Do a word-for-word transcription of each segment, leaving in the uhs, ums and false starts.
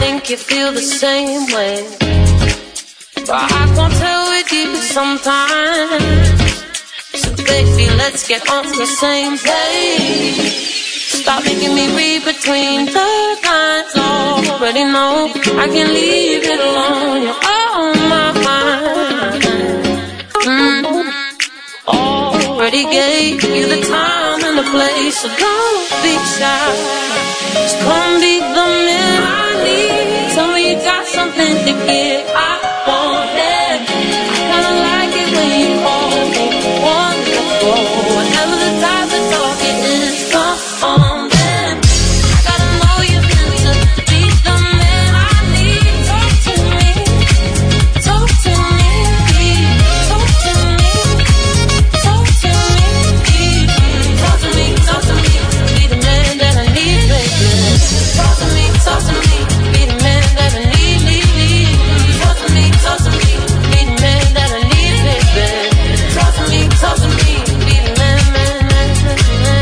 think you feel the same way, but I can't tell with you sometimes. So baby, let's get on the same page. Stop making me read between the lines. Already know I can leave it alone. You're on my mind. Mm-hmm. Already gave you the time and the place, so don't be shy. Just come be the man I need. Tell me you got something to give. I want it. I kinda like it when you call me wonderful. Whatever the type of talk it is, come on then. I gotta know you're meant to be the man I need. Talk to me, talk to me, talk to me, talk to me, talk to me, talk to me. Be the man that I need, baby. Talk to me, talk to me. Be the man that I need, need, need. Talk to me, talk to me. Be the man that I need, baby. Talk to me, talk to me. Be the man, man, man, man, man.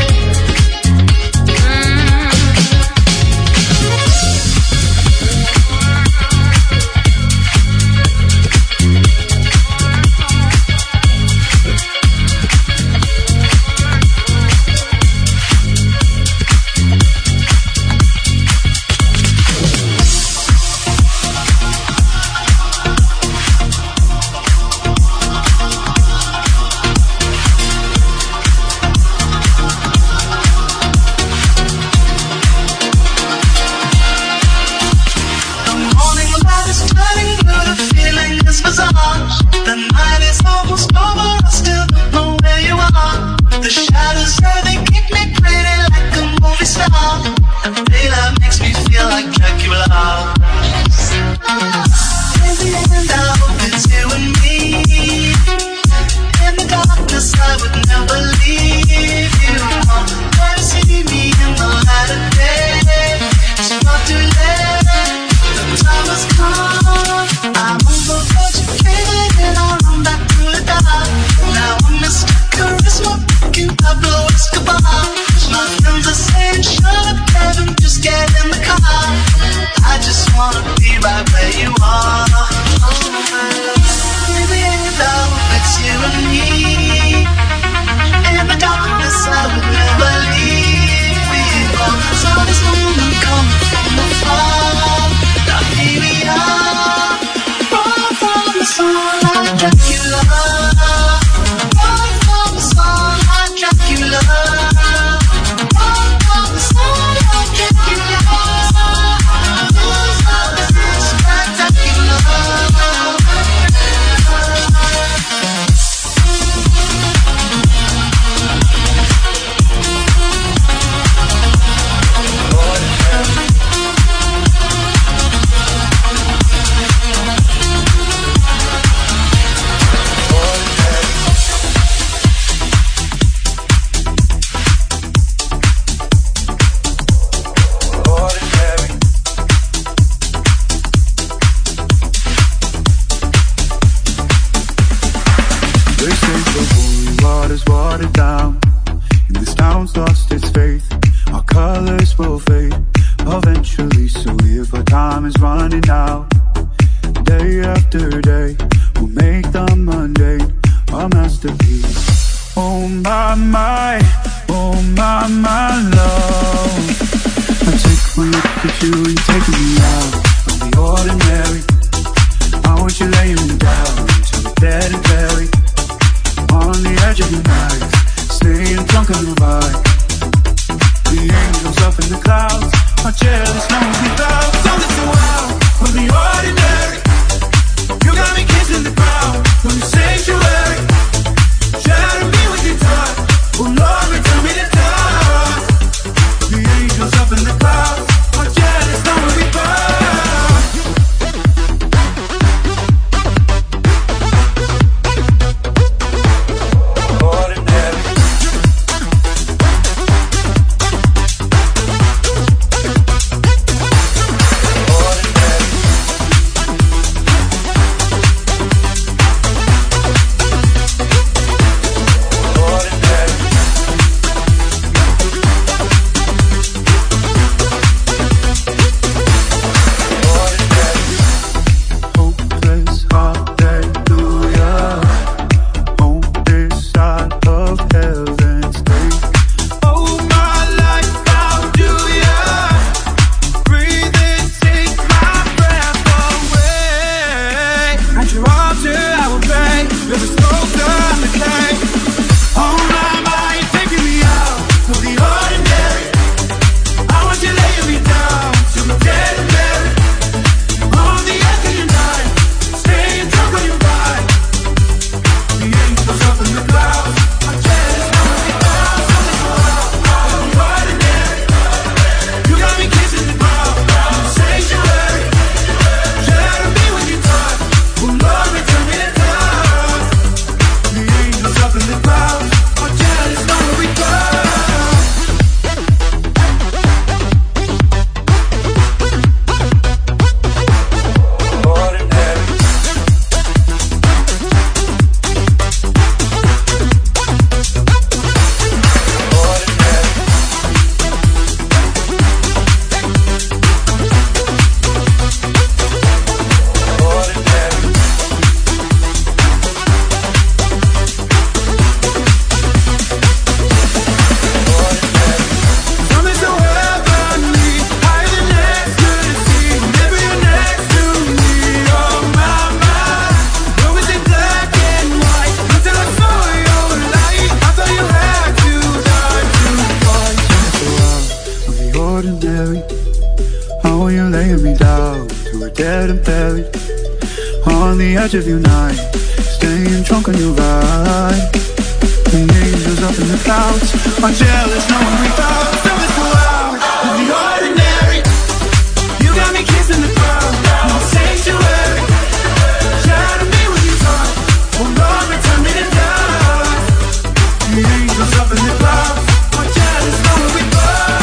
laying me down to a dead and buried on the edge of your night, staying drunk on your ride. The angels up in the clouds are jealous, knowing we found something so out of the ordinary. You got me kissing the ground, no sanctuary. Try to be what you thought, oh Lord, return me to dust. The angels up in the clouds are jealous, knowing we found.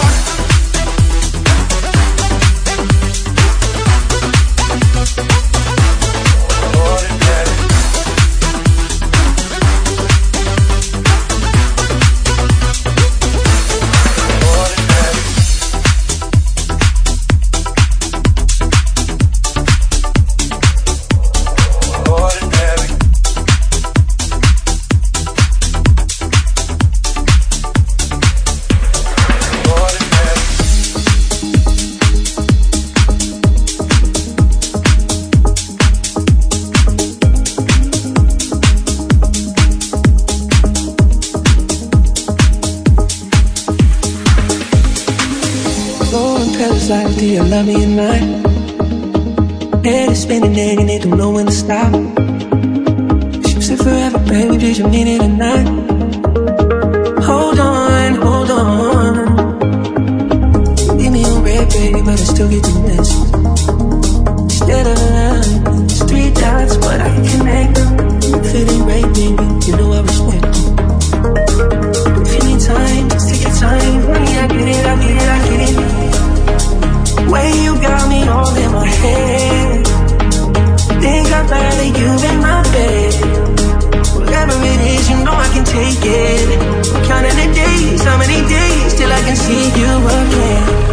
Do you love me at night? Head is spinning and it don't know when to stop. You said forever, baby, did you mean it or not? Hold on, hold on. Leave me on red, baby, but I still get the message. Instead of love, it's three dots, but I can connect them. If it ain't right, baby, you know I respect it. If you need time, just take your time. Honey, I get it, I get it, I get it. Way you got me all in my head. Think I'd rather you in my bed. Whatever it is, you know I can take it. I'm counting the days, how many days till I can see you again.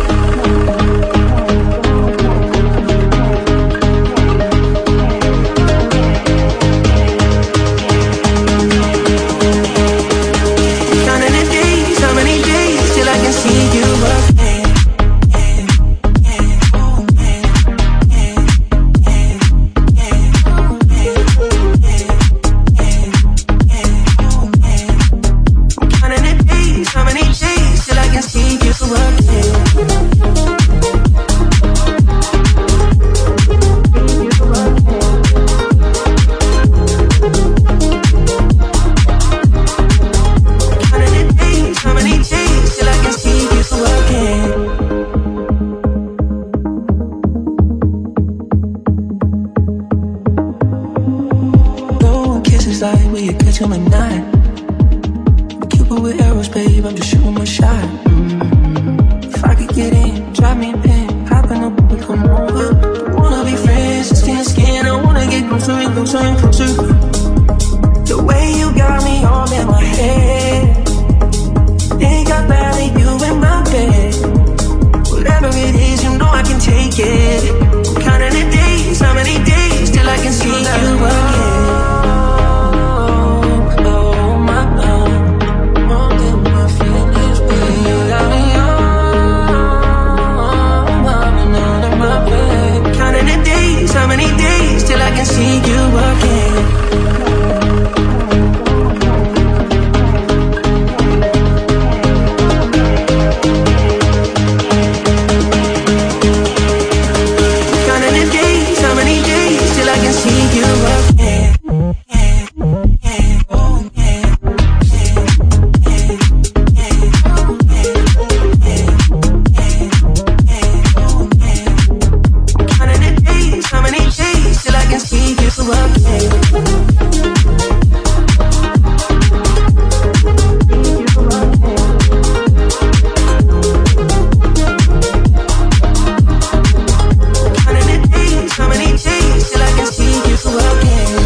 Counting the days, how many days till I can see you again. How many days till I can see you again?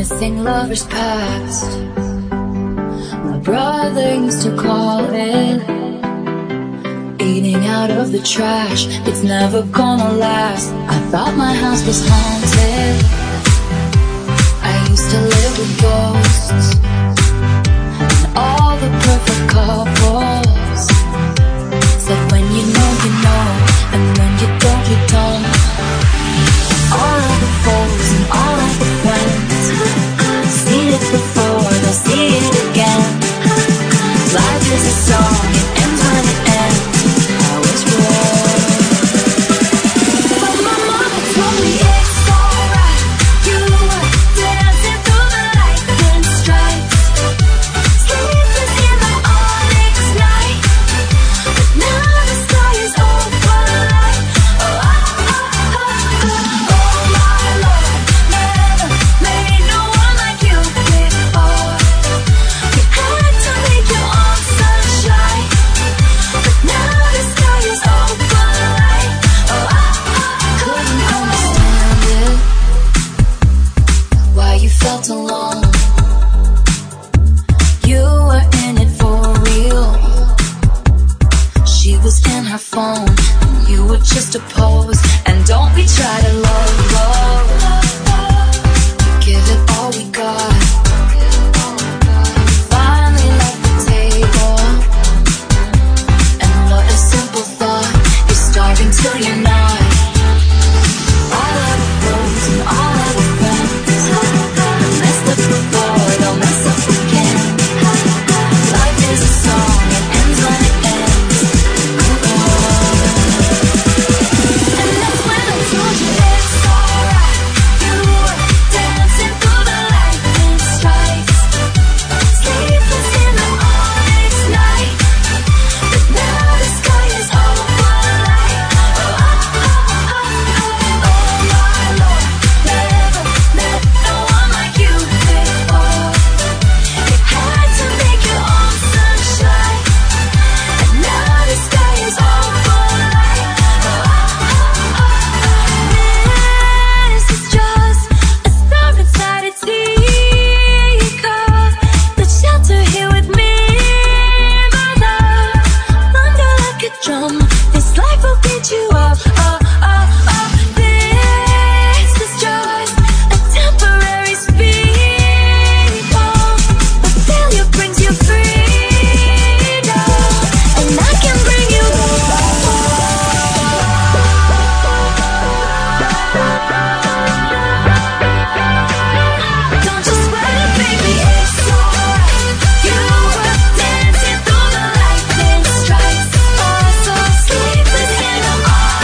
Missing lovers past, my brother used to call it. Eating out of the trash, it's never gonna last. I thought my house was haunted. I used to live with ghosts and all the perfect couples. Said when you know, you know, and when you don't, you don't. All of the foes and all of the friends, seen it before, they'll see it again. Life is a song, it ends when it ends. I was wrong, but my mama told me it's alright. You were dancing through the lightning strikes, sleepless in the onyx night. But now the sky is open light. Oh, oh, oh, oh, oh, oh my Lord, never made no one like you before. You had to make your own sunshine, but now the sky is open light. Oh, oh, oh, couldn't understand it, why you felt alone. You were in it for real. She was in her phone, and you were just a pose. And don't we try to love, love, give it all we got. Finally left the table, and what a simple thought. You're starving till you're not. All of the foes and all of the friends, messed up before, they'll mess up again. Life is a song, it ends when it ends. Move on. And that's when I told you it's alright. You were dancing through the lightning strikes, sleepless in the onyx night. But now the sky is open light. Oh, oh, oh, oh, oh, oh my Lord, never met no one like you before. You had to make your own sunshine, and now the sky is open light. Oh, oh, oh, oh, this is just a star inside a teacup. The shelter here with me, my love. Thunder like a drum, this life will beat you up. Oh, oh, oh, this is just a temporary speed bump, but failure brings you freedom, and I can bring you Don't you sweat it, baby, it's alright. You were dancing through the lightning strikes, oh so sleepless in the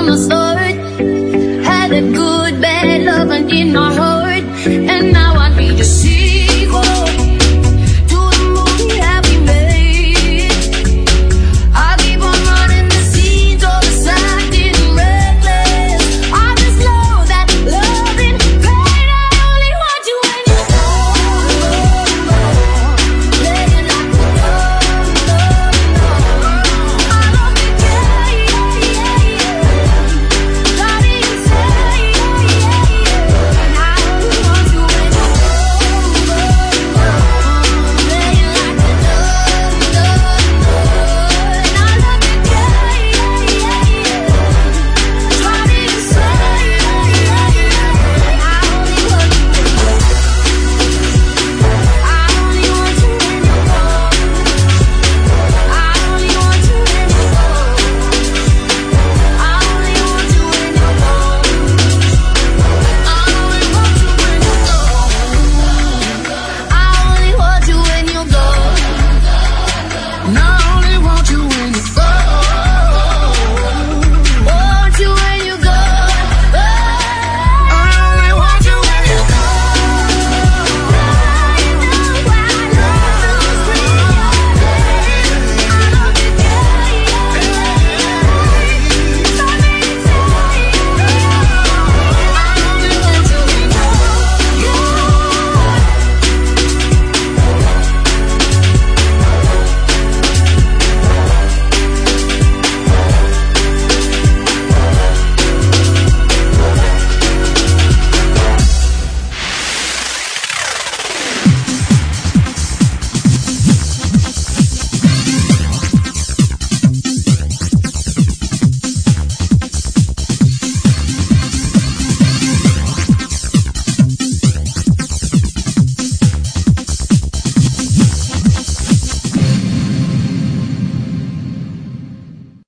my soul.